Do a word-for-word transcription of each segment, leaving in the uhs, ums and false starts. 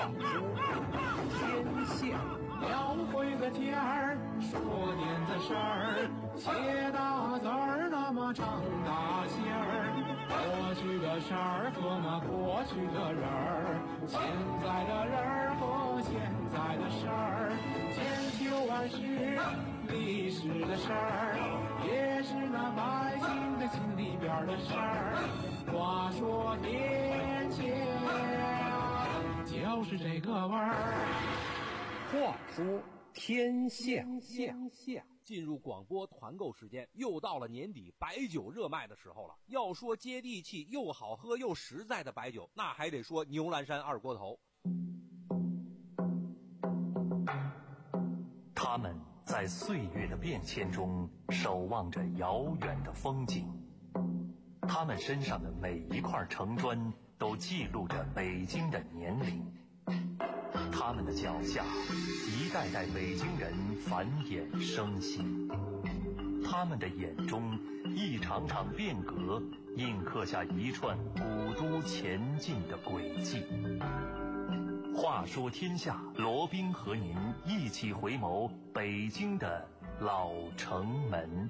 话说天下，描绘个天儿，说点子事儿，写大字儿，那么长大线儿。过去的事儿和那过去的人儿，现在的人儿和现在的事儿，千秋万世历史的事儿，也是那百姓的心里边的事儿。话说天下，就是这个味儿。 话说天下， 进入广播团购时间，又到了年底白酒热卖的时候了。要说接地气又好喝又实在的白酒，那还得说牛栏山二锅头。 他们在岁月的变迁中守望着遥远的风景，他们身上的每一块城砖都记录着北京的年龄，他们的脚下一代代北京人繁衍生息，他们的眼中一场场变革印刻下一串古都前进的轨迹。话说天下，罗宾和您一起回眸北京的老城门。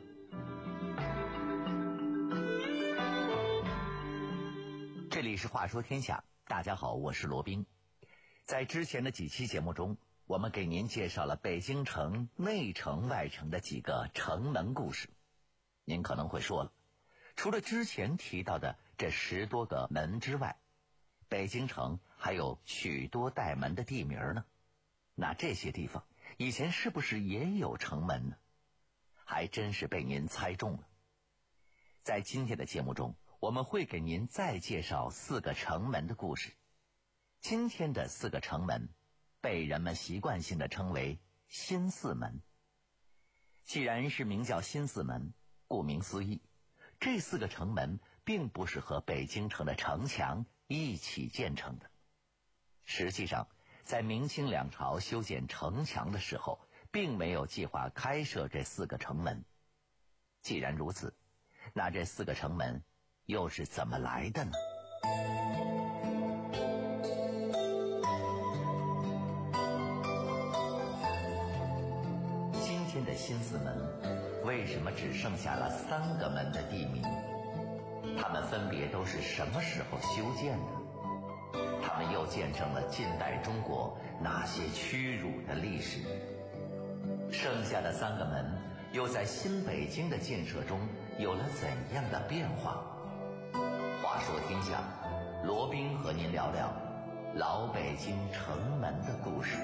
这里是话说天下，大家好，我是罗宾。在之前的几期节目中，我们给您介绍了北京城内城外城的几个城门故事。您可能会说了，除了之前提到的这十多个门之外，北京城还有许多带门的地名呢。那这些地方以前是不是也有城门呢？还真是被您猜中了。在今天的节目中，我们会给您再介绍四个城门的故事。今天的四个城门被人们习惯性地称为新四门。既然是名叫新四门，顾名思义，这四个城门并不是和北京城的城墙一起建成的。实际上，在明清两朝修建城墙的时候，并没有计划开设这四个城门。既然如此，那这四个城门又是怎么来的呢？今天的新四门为什么只剩下了三个门的地名？它们分别都是什么时候修建的？它们又见证了近代中国哪些屈辱的历史？剩下的三个门又在新北京的建设中有了怎样的变化？话说天下，罗宾和您聊聊老北京城门的故事。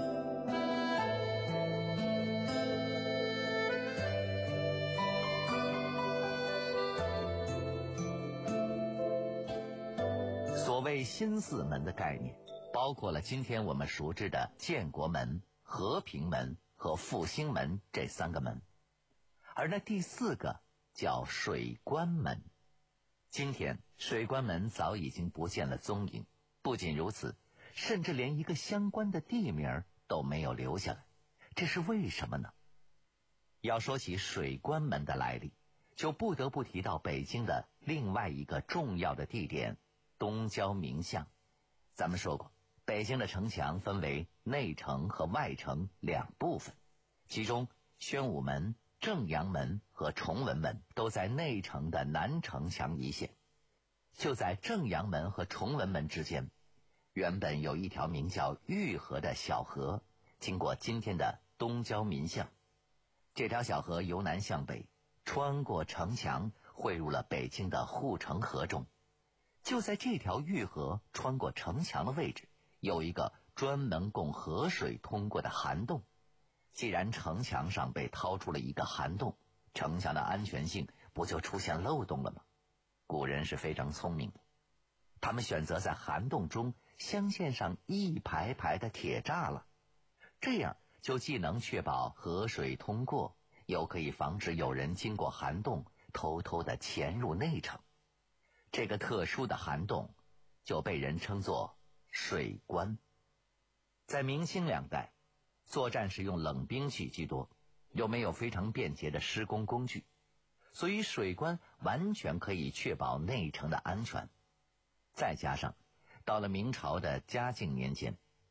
所谓新四门的概念，包括了今天我们熟知的建国门、和平门和复兴门这三个门，而那第四个叫水关门。今天水关门早已经不见了踪影，不仅如此，甚至连一个相关的地名都没有留下来。这是为什么呢？要说起水关门的来历，就不得不提到北京的另外一个重要的地点东郊民巷。咱们说过，北京的城墙分为内城和外城两部分，其中宣武门、正阳门和崇文门都在内城的南城墙一线。就在正阳门和崇文门之间，原本有一条名叫玉河的小河，经过今天的东郊民巷。这条小河由南向北，穿过城墙，汇入了北京的护城河中。就在这条玉河穿过城墙的位置，有一个专门供河水通过的涵洞。既然城墙上被掏出了一个涵洞，城墙的安全性不就出现漏洞了吗？古人是非常聪明的，他们选择在涵洞中镶嵌上一排排的铁栅栏，这样就既能确保河水通过，又可以防止有人经过涵洞偷偷地潜入内城。这个特殊的涵洞就被人称作水关。在明清两代，作战使用冷兵器居多，又没有非常便捷的施工工具，所以水关完全可以确保内城的安全。再加上到了明朝的嘉靖年间，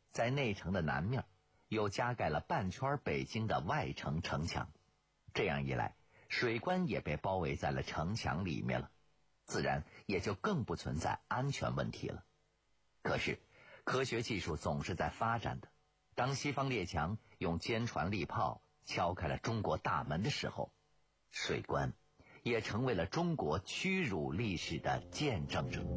在内城的南面又加盖了半圈北京的外城城墙，这样一来，水关也被包围在了城墙里面了，自然也就更不存在安全问题了。可是科学技术总是在发展的，当西方列强用坚船利炮敲开了中国大门的时候，水关也成为了中国屈辱历史的见证者。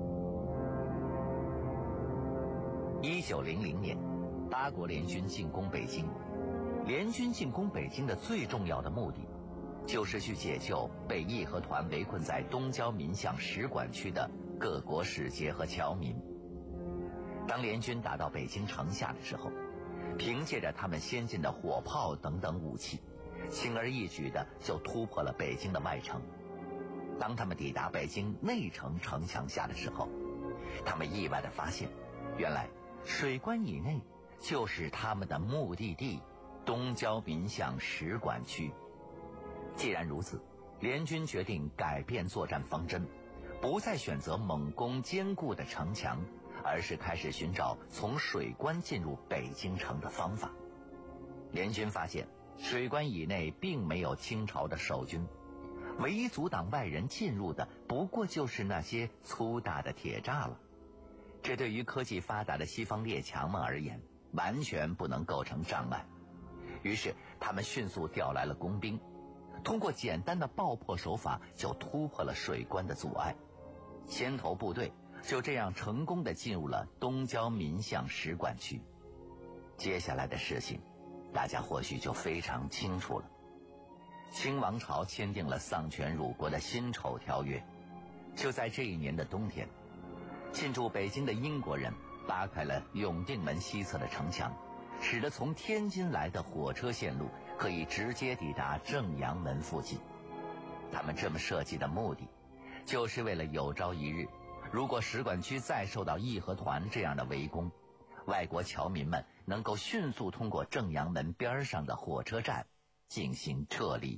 一九零零年，八国联军进攻北京。联军进攻北京的最重要的目的，就是去解救被义和团围困在东交民巷使馆区的各国使节和侨民。当联军打到北京城下的时候，凭借着他们先进的火炮等等武器，轻而易举的就突破了北京的外城。当他们抵达北京内城城墙下的时候，他们意外的发现，原来水关以内就是他们的目的地东交民巷使馆区。既然如此，联军决定改变作战方针，不再选择猛攻坚固的城墙，而是开始寻找从水关进入北京城的方法。联军发现水关以内并没有清朝的守军，唯一阻挡外人进入的不过就是那些粗大的铁栅了。这对于科技发达的西方列强们而言，完全不能构成障碍。于是他们迅速调来了工兵，通过简单的爆破手法就突破了水关的阻碍，先头部队就这样成功地进入了东交民巷使馆区。接下来的事情大家或许就非常清楚了。清王朝签订了丧权辱国的辛丑条约，就在这一年的冬天，进驻北京的英国人拉开了永定门西侧的城墙，使得从天津来的火车线路可以直接抵达正阳门附近。他们这么设计的目的，就是为了有朝一日，如果使馆区再受到义和团这样的围攻，外国侨民们能够迅速通过正阳门边上的火车站进行撤离。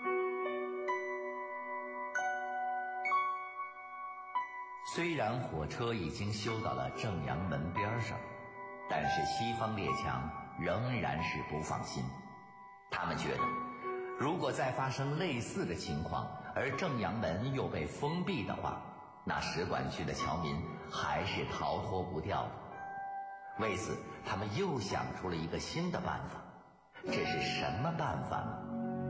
虽然火车已经修到了正阳门边上，但是西方列强仍然是不放心。他们觉得，如果再发生类似的情况，而正阳门又被封闭的话，那使馆区的侨民还是逃脱不掉的。为此，他们又想出了一个新的办法。这是什么办法呢？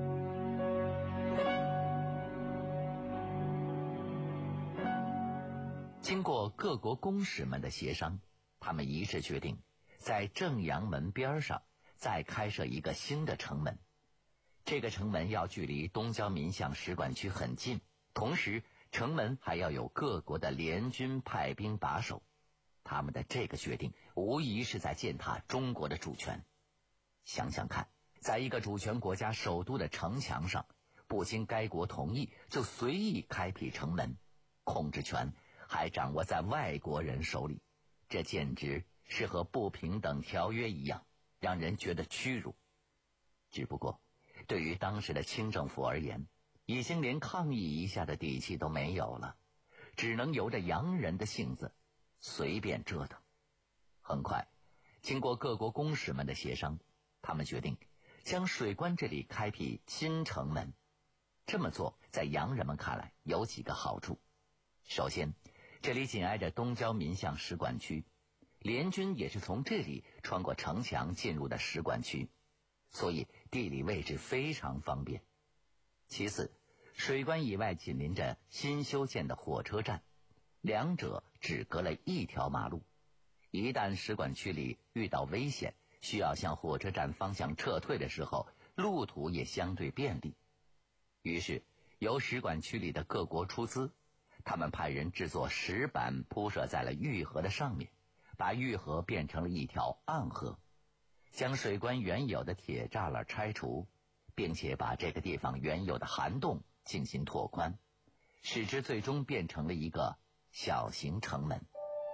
经过各国公使们的协商，他们一致决定在正阳门边上再开设一个新的城门。这个城门要距离东交民巷使馆区很近，同时城门还要有各国的联军派兵把守。他们的这个决定无疑是在践踏中国的主权。想想看，在一个主权国家首都的城墙上，不经该国同意就随意开辟城门，控制权还掌握在外国人手里，这简直是和不平等条约一样，让人觉得屈辱。只不过对于当时的清政府而言，已经连抗议一下的底气都没有了，只能由着洋人的性子随便折腾。很快，经过各国公使们的协商，他们决定将水关这里开辟新城门。这么做在洋人们看来有几个好处。首先，这里紧挨着东交民巷使馆区，联军也是从这里穿过城墙进入的使馆区，所以地理位置非常方便。其次，水关以外紧邻着新修建的火车站，两者只隔了一条马路。一旦使馆区里遇到危险，需要向火车站方向撤退的时候，路途也相对便利。于是由使馆区里的各国出资，他们派人制作石板铺设在了御河的上面，把御河变成了一条暗河，将水关原有的铁栅栏拆除，并且把这个地方原有的涵洞进行拓宽，使之最终变成了一个小型城门。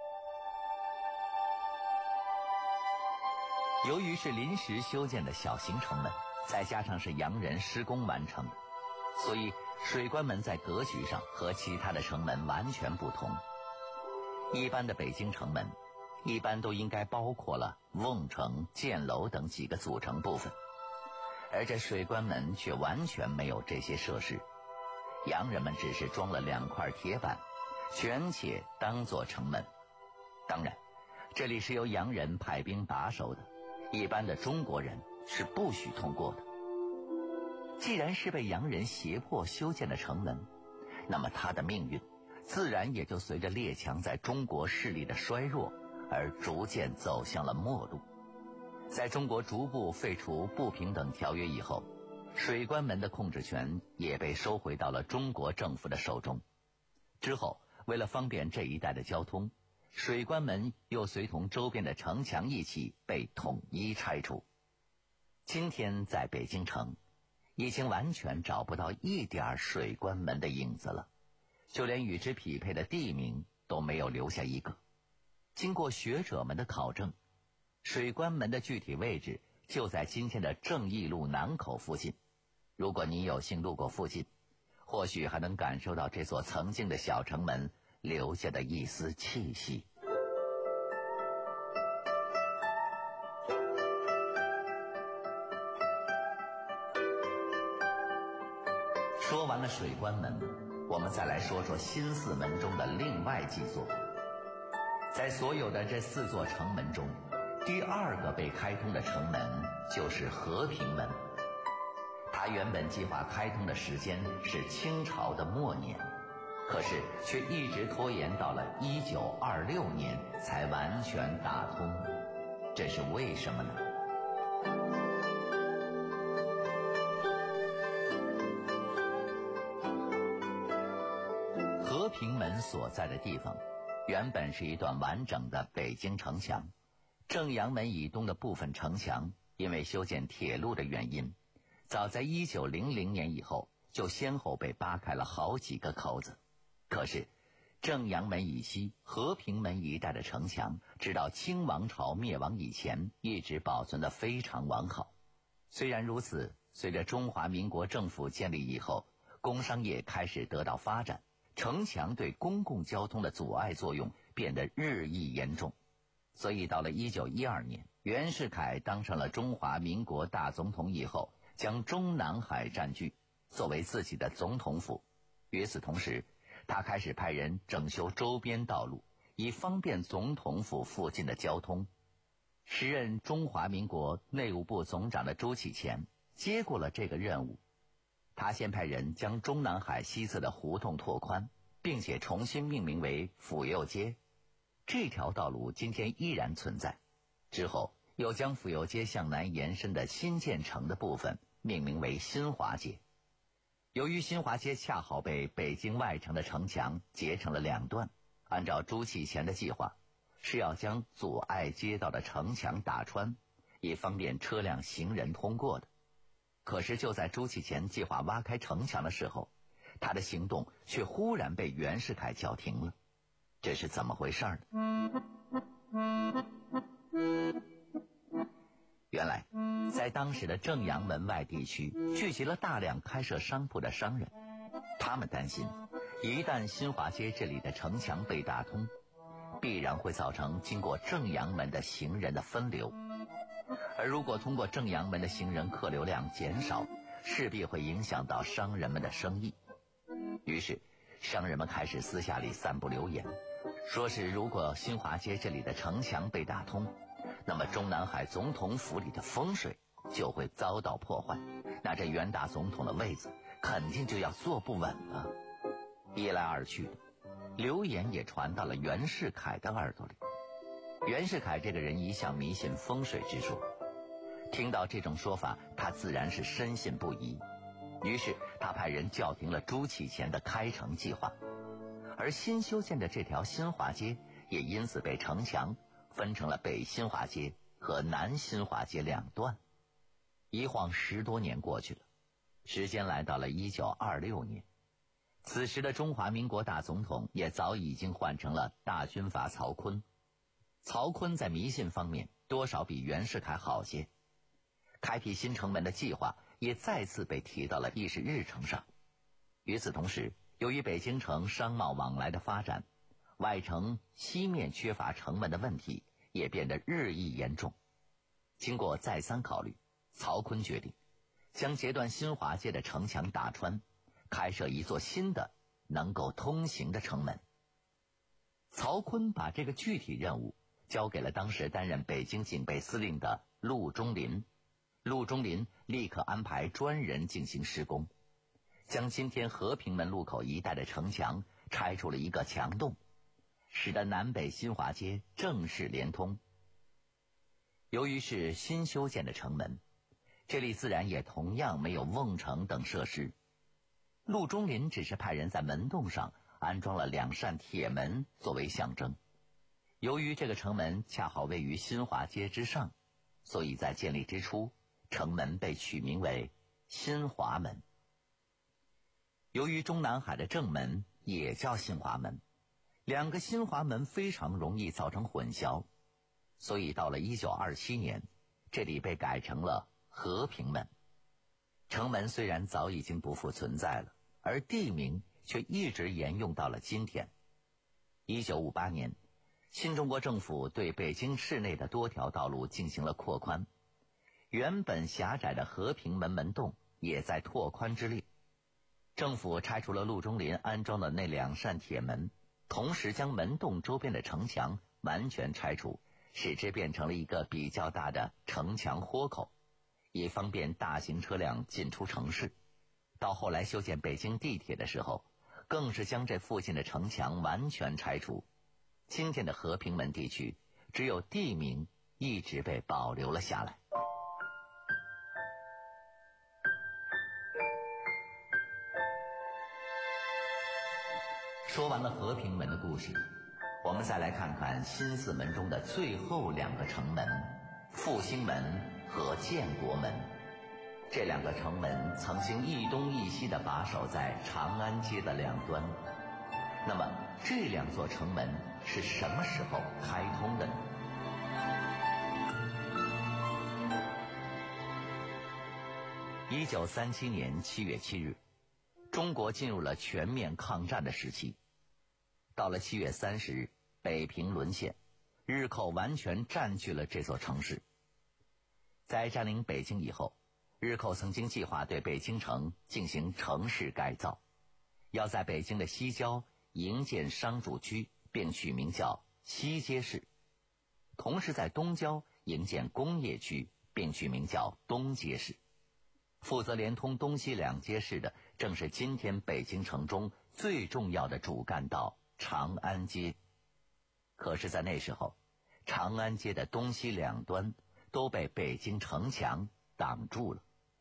由于是临时修建的小型城门，再加上是洋人施工完成的，所以水关门在格局上和其他的城门完全不同。一般的北京城门一般都应该包括了瓮城、箭楼等几个组成部分，而这水关门却完全没有这些设施。洋人们只是装了两块铁板，权且当作城门。当然，这里是由洋人派兵把守的，一般的中国人是不许通过的。既然是被洋人胁迫修建的城门，那么他的命运自然也就随着列强在中国势力的衰弱而逐渐走向了末路。在中国逐步废除不平等条约以后，水关门的控制权也被收回到了中国政府的手中。之后，为了方便这一带的交通，水关门又随同周边的城墙一起被统一拆除。今天在北京城，已经完全找不到一点水关门的影子了，就连与之匹配的地名都没有留下一个。经过学者们的考证，水关门的具体位置就在今天的正义路南口附近。如果你有幸路过附近，或许还能感受到这座曾经的小城门留下的一丝气息。说完了水关门，我们再来说说新四门中的另外几座。在所有的这四座城门中，第二个被开通的城门就是和平门。它原本计划开通的时间是清朝的末年，可是却一直拖延到了一九二六年才完全打通。这是为什么呢？和平门所在的地方原本是一段完整的北京城墙，正阳门以东的部分城墙因为修建铁路的原因，早在一九零零年以后就先后被扒开了好几个口子。可是正阳门以西、和平门一带的城墙直到清王朝灭亡以前一直保存得非常完好。虽然如此，随着中华民国政府建立以后，工商业开始得到发展，城墙对公共交通的阻碍作用变得日益严重。所以到了一九一二年，袁世凯当上了中华民国大总统以后，将中南海占据，作为自己的总统府。与此同时，他开始派人整修周边道路，以方便总统府附近的交通。时任中华民国内务部总长的朱启潜接过了这个任务。他先派人将中南海西侧的胡同拓宽，并且重新命名为府右街。这条道路今天依然存在。之后又将府右街向南延伸的新建成的部分命名为新华街。由于新华街恰好被北京外城的城墙截成了两段，按照朱启潜的计划，是要将阻碍街道的城墙打穿，以方便车辆行人通过的。可是就在朱启潜计划挖开城墙的时候，他的行动却忽然被袁世凯叫停了。这是怎么回事呢？原来在当时的正阳门外地区聚集了大量开设商铺的商人，他们担心一旦新华街这里的城墙被打通，必然会造成经过正阳门的行人的分流，而如果通过正阳门的行人客流量减少，势必会影响到商人们的生意。于是商人们开始私下里散布流言，说是如果新华街这里的城墙被打通，那么中南海总统府里的风水就会遭到破坏，那这袁大总统的位子肯定就要坐不稳了。一来二去的，流言也传到了袁世凯的耳朵里。袁世凯这个人一向迷信风水之说，听到这种说法，他自然是深信不疑。于是他派人叫停了朱启潜的开城计划，而新修建的这条新华街也因此被城墙分成了北新华街和南新华街两段。一晃十多年过去了，时间来到了一九二六年，此时的中华民国大总统也早已经换成了大军阀曹锟。曹锟在迷信方面多少比袁世凯好些，开辟新城门的计划也再次被提到了议事日程上。与此同时，由于北京城商贸往来的发展，外城西面缺乏城门的问题也变得日益严重。经过再三考虑，曹锟决定将截断新华街的城墙打穿，开设一座新的能够通行的城门。曹锟把这个具体任务交给了当时担任北京警备司令的陆中麟。陆中麟立刻安排专人进行施工，将今天和平门路口一带的城墙拆出了一个墙洞，使得南北新华街正式连通。由于是新修建的城门，这里自然也同样没有瓮城等设施。陆中麟只是派人在门洞上安装了两扇铁门作为象征。由于这个城门恰好位于新华街之上，所以在建立之初，城门被取名为新华门。由于中南海的正门也叫新华门，两个新华门非常容易造成混淆，所以到了一九二七年，这里被改成了和平门。城门虽然早已经不复存在了，而地名却一直沿用到了今天。一九五八年，新中国政府对北京市内的多条道路进行了扩宽，原本狭窄的和平门门洞也在拓宽之列。政府拆除了陆中麟安装的那两扇铁门，同时将门洞周边的城墙完全拆除，使之变成了一个比较大的城墙豁口，以方便大型车辆进出城市。到后来修建北京地铁的时候，更是将这附近的城墙完全拆除。今天的和平门地区只有地名一直被保留了下来。说完了和平门的故事，我们再来看看新四门中的最后两个城门，复兴门和建国门。这两个城门曾经一东一西地把守在长安街的两端。那么这两座城门是什么时候开通的呢？一九三七年七月七日，中国进入了全面抗战的时期。到了七月三十日，北平沦陷，日寇完全占据了这座城市。在占领北京以后，日寇曾经计划对北京城进行城市改造，要在北京的西郊营建商住区，并取名叫西街市；同时在东郊营建工业区，并取名叫东街市。负责连通东西两街市的，正是今天北京城中最重要的主干道长安街。可是在那时候，长安街的东西两端都被北京城墙挡住了。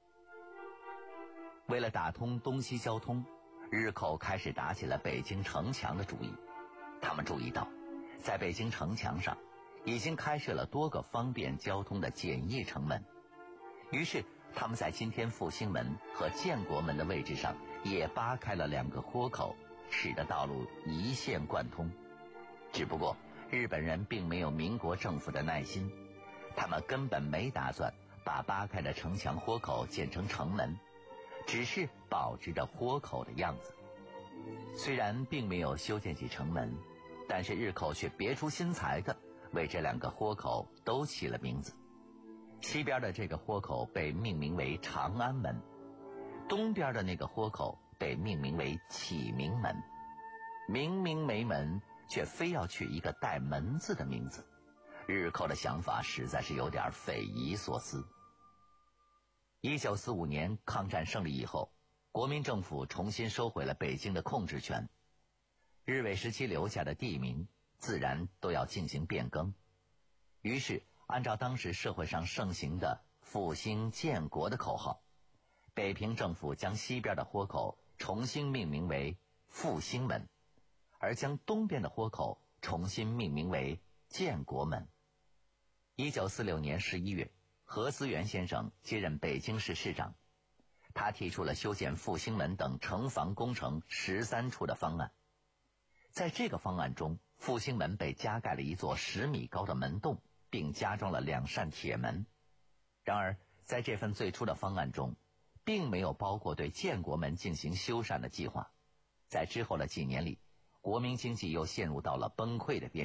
为了打通东西交通，日寇开始打起了北京城墙的主意。他们注意到，在北京城墙上已经开设了多个方便交通的简易城门，于是他们在今天复兴门和建国门的位置上也扒开了两个豁口，使得道路一线贯通。只不过日本人并没有民国政府的耐心，他们根本没打算把扒开的城墙豁口建成城门，只是保持着豁口的样子。虽然并没有修建起城门，但是日寇却别出心裁的为这两个豁口都起了名字。西边的这个豁口被命名为长安门，东边的那个豁口被命名为启明门。明明没门，却非要取一个带门字的名字，日寇的想法实在是有点匪夷所思。一九四五年抗战胜利以后，国民政府重新收回了北京的控制权，日伪时期留下的地名自然都要进行变更。于是按照当时社会上盛行的复兴建国的口号，北平政府将西边的豁口重新命名为复兴门，而将东边的豁口重新命名为建国门。一九四六年十一月，何思源先生接任北京市市长，他提出了修建复兴门等城防工程十三处的方案。在这个方案中，复兴门被加盖了一座十米高的门洞，并加装了两扇铁门。然而在这份最初的方案中，并没有包括对建国门进行修缮的计划。在之后的几年里，国民经济又陷入到了崩溃的边缘，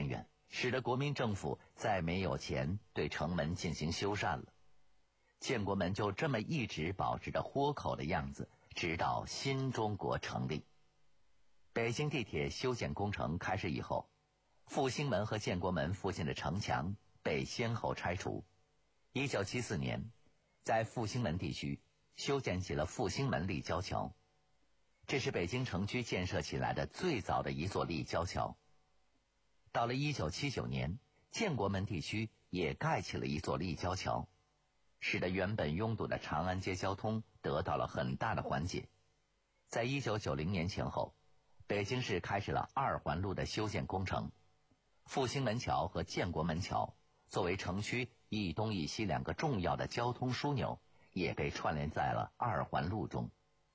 使得国民政府再没有钱对城门进行修缮了。建国门就这么一直保持着豁口的样子，直到新中国成立。北京地铁修建工程开始以后，复兴门和建国门附近的城墙被先后拆除。一九七四年，在复兴门地区修建起了复兴门立交桥，这是北京城区建设起来的最早的一座立交桥。到了一九七九年，建国门地区也盖起了一座立交桥，使得原本拥堵的长安街交通得到了很大的缓解。在一九九零年前后，北京市开始了二环路的修建工程，复兴门桥和建国门桥作为城区一东一西两个重要的交通枢纽，也被串联在了二环路中。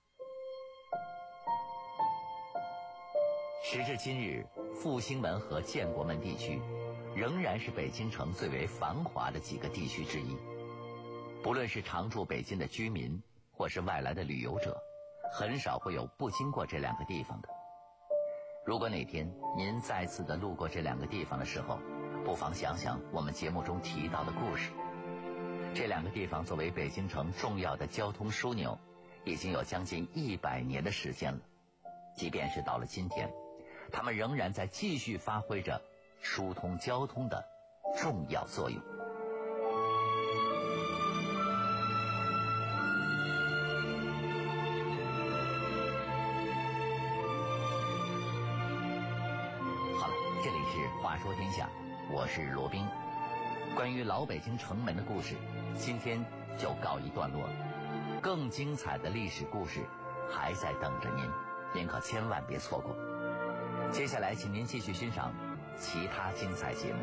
时至今日，复兴门和建国门地区仍然是北京城最为繁华的几个地区之一。不论是常住北京的居民，或是外来的旅游者，很少会有不经过这两个地方的。如果哪天您再次的路过这两个地方的时候，不妨想想我们节目中提到的故事。这两个地方作为北京城重要的交通枢纽，已经有将近一百年的时间了。即便是到了今天，他们仍然在继续发挥着疏通交通的重要作用。好了，这里是话说天下，我是罗宾。关于老北京城门的故事，今天就告一段落了。更精彩的历史故事还在等着您，您可千万别错过。接下来请您继续欣赏其他精彩节目。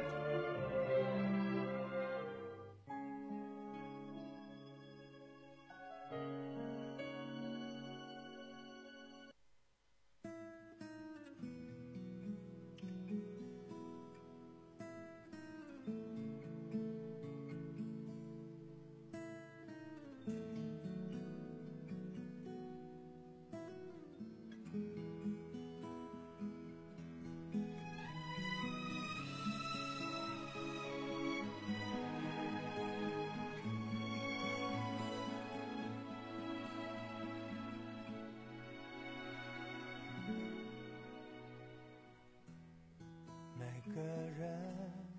每个人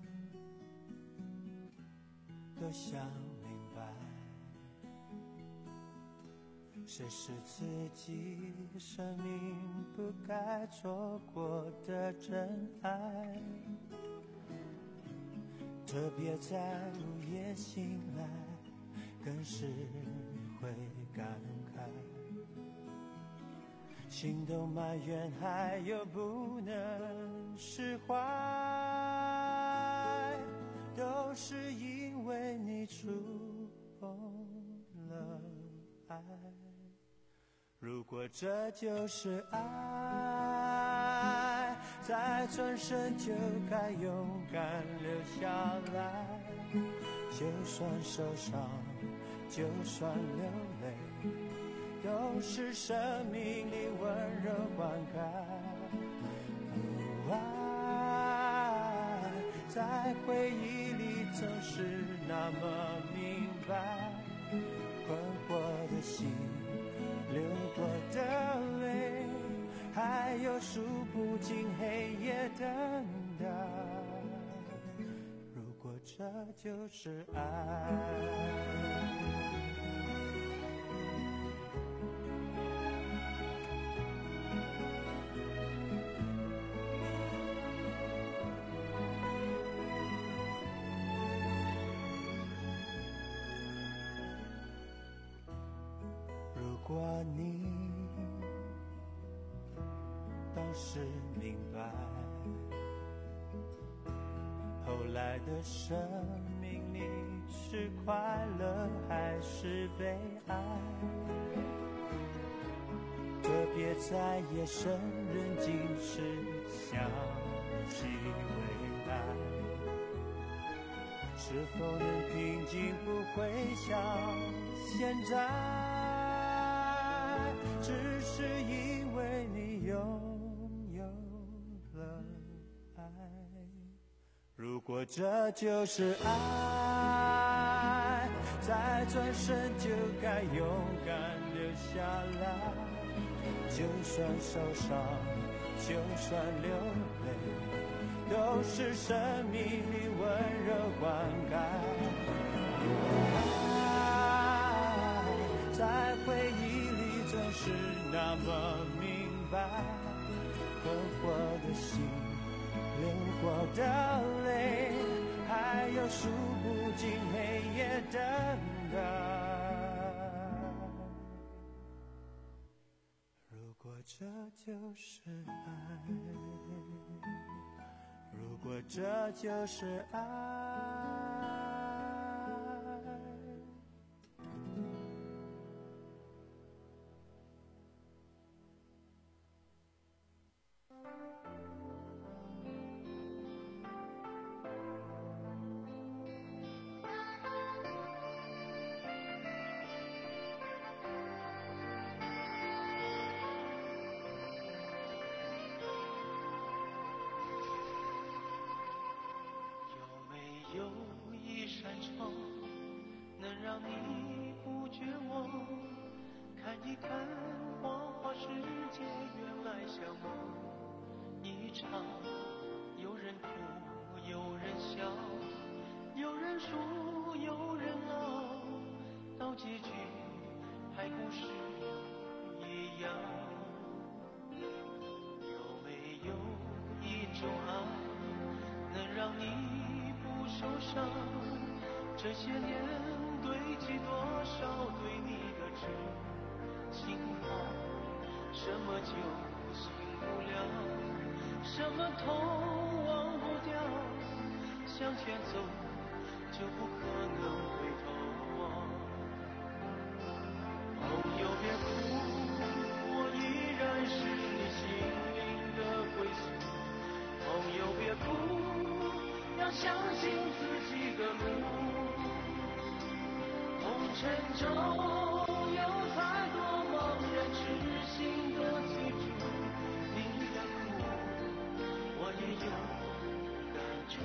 都想明白，谁是自己生命不该错过的真爱，特别在午夜醒来，更是会感慨，心都埋怨还有不能释怀，都是因为你触碰了爱。如果这就是爱，再转身就该勇敢留下来，就算受伤，就算流泪，都是生命里温柔灌溉。哦，爱在回忆里总是那么明白，困惑的心，流过的泪，还有数不尽黑夜等待。如果这就是爱，如果你当时明白，后来的生命里是快乐还是悲哀，特别在夜深人静时想起未来，是否能平静不会像现在，只是因为你拥有了爱。 如果这就是爱，再转身就该勇敢留下来。就算受伤，就算流泪，都是生命里温热灌溉。如果爱在回忆里总是那么明白，困惑的心，流过的泪，还有数不尽黑夜等待。如果这就是爱，如果这就是爱。 有一扇窗，能让你不绝望，看一看花花世界，原来像梦一场。有人哭，有人笑，有人输，有人老，到结局还不是一样。有没有一种爱，能让你受伤？这些年堆积多少对你的痴心话？什么就醒不了，什么痛忘不掉，向前走就不可能回头望。朋友别哭，我依然是你心灵的归宿。朋友别哭，要相信自己的路，红尘中有太多茫然痴心的追逐，你的苦我也有感触。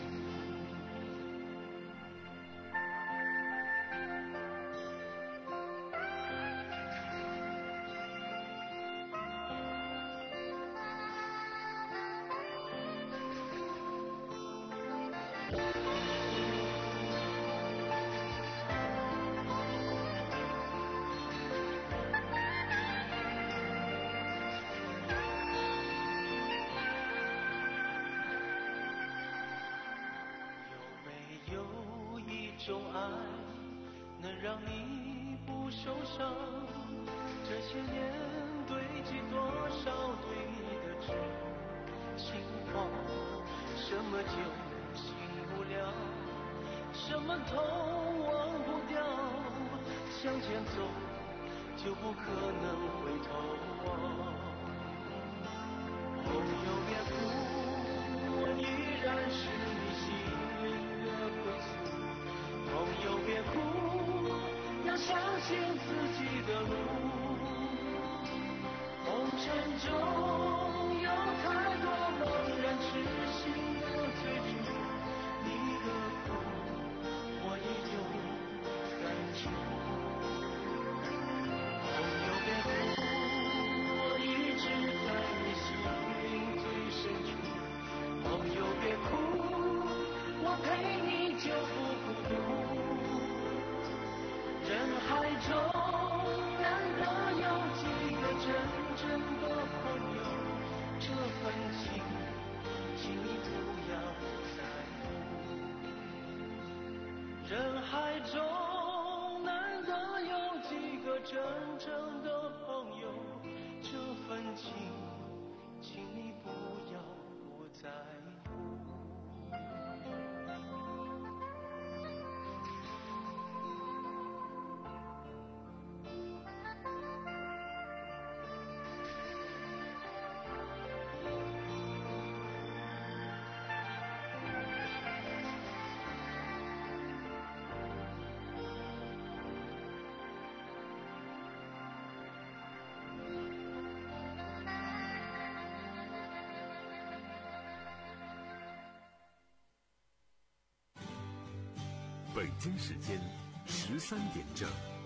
种爱能让你不受伤，这些年堆积多少对你的痴心话，什么就醒不了，什么痛忘不掉，向前走就不可能回头望。朋友别哭，我依然是你心灵的归宿。朋友别哭，要相信自己的路，红尘中有太多茫然痴心的追逐，你的苦我也有感触。朋友别哭，我一直在你心灵最深处。朋友别哭，我陪你就不孤独。人海中难得有几个真正的朋友，这份情请你不要在乎。人海中难得有几个真正的朋友，这份情请你不要不在乎。 北京时间十三点整。